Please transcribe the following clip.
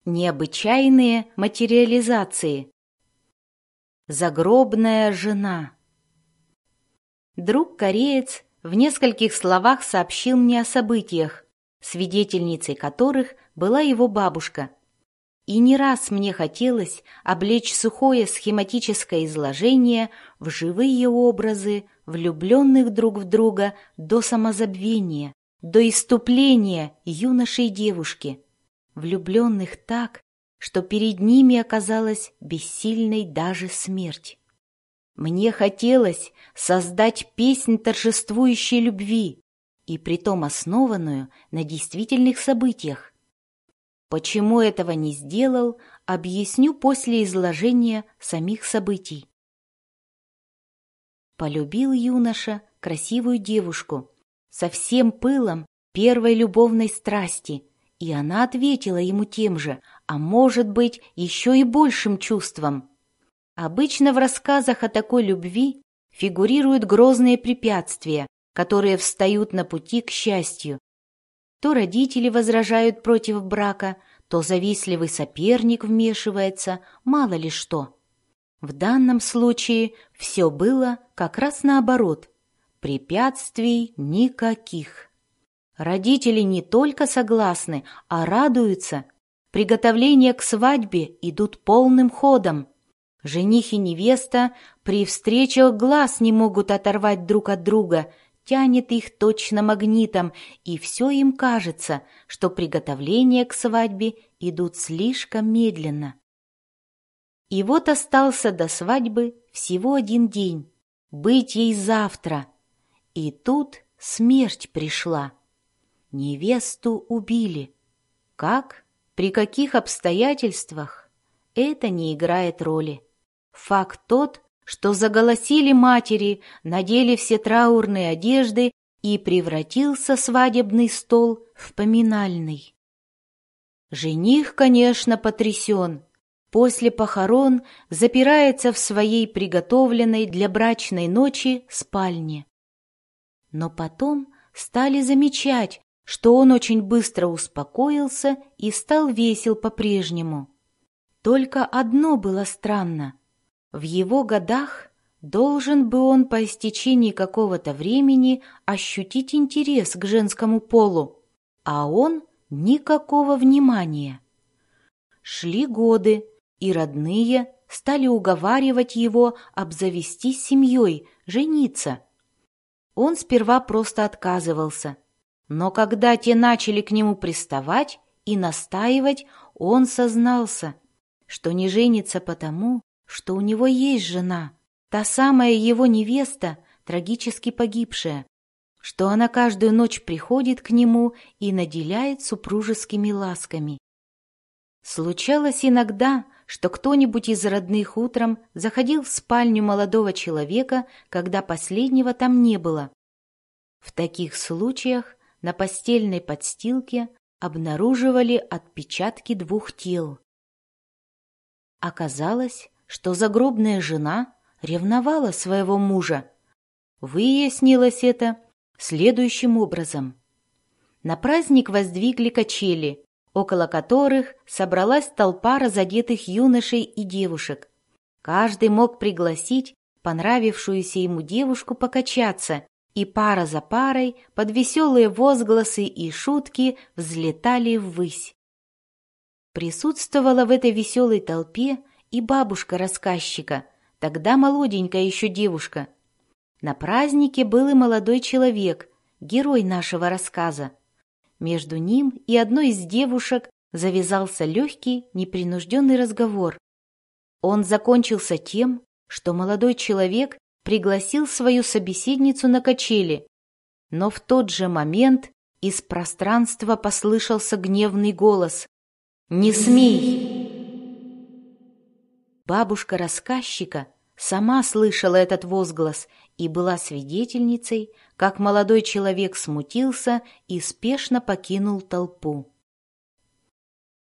Необычайные материализации. Загробная жена. Друг-кореец в нескольких словах сообщил мне о событиях, свидетельницей которых была его бабушка. И не раз мне хотелось облечь сухое схематическое изложение в живые образы, влюбленных друг в друга до самозабвения, до исступления юноши и девушки, влюбленных так, что перед ними оказалась бессильной даже смерть. Мне хотелось создать песнь торжествующей любви, и притом основанную на действительных событиях. Почему этого не сделал, объясню после изложения самих событий. Полюбил юноша красивую девушку со всем пылом первой любовной страсти, и она ответила ему тем же, а может быть, еще и большим чувством. Обычно в рассказах о такой любви фигурируют грозные препятствия, которые встают на пути к счастью. То родители возражают против брака, то завистливый соперник вмешивается, мало ли что. В данном случае все было как раз наоборот. Препятствий никаких. Родители не только согласны, а радуются. Приготовления к свадьбе идут полным ходом. Жених и невеста при встречах глаз не могут оторвать друг от друга, тянет их точно магнитом, и все им кажется, что приготовления к свадьбе идут слишком медленно. И вот остался до свадьбы всего один день, быть ей завтра. И тут смерть пришла. Невесту убили. Как? При каких обстоятельствах? Это не играет роли. Факт тот, что заголосили матери, надели все траурные одежды, и превратился свадебный стол в поминальный. Жених, конечно, потрясен. После похорон запирается в своей приготовленной для брачной ночи спальне. Но потом стали замечать, что он очень быстро успокоился и стал весел по-прежнему. Только одно было странно. В его годах должен бы он по истечении какого-то времени ощутить интерес к женскому полу, а он никакого внимания. Шли годы, и родные стали уговаривать его обзавестись семьей, жениться. Он сперва просто отказывался, но когда те начали к нему приставать и настаивать, он сознался, что не женится потому, что у него есть жена, та самая его невеста, трагически погибшая, что она каждую ночь приходит к нему и наделяет супружескими ласками. Случалось иногда, что кто-нибудь из родных утром заходил в спальню молодого человека, когда последнего там не было. В таких случаях на постельной подстилке обнаруживали отпечатки двух тел. Оказалось, что загробная жена ревновала своего мужа. Выяснилось это следующим образом. На праздник воздвигли качели, около которых собралась толпа разодетых юношей и девушек. Каждый мог пригласить понравившуюся ему девушку покачаться, и пара за парой под веселые возгласы и шутки взлетали ввысь. Присутствовала в этой веселой толпе и бабушка рассказчика, тогда молоденькая еще девушка. На празднике был и молодой человек, герой нашего рассказа. Между ним и одной из девушек завязался легкий, непринужденный разговор. Он закончился тем, что молодой человек пригласил свою собеседницу на качели, но в тот же момент из пространства послышался гневный голос: «Не смей!» Бабушка рассказчика сама слышала этот возглас и была свидетельницей, как молодой человек смутился и спешно покинул толпу.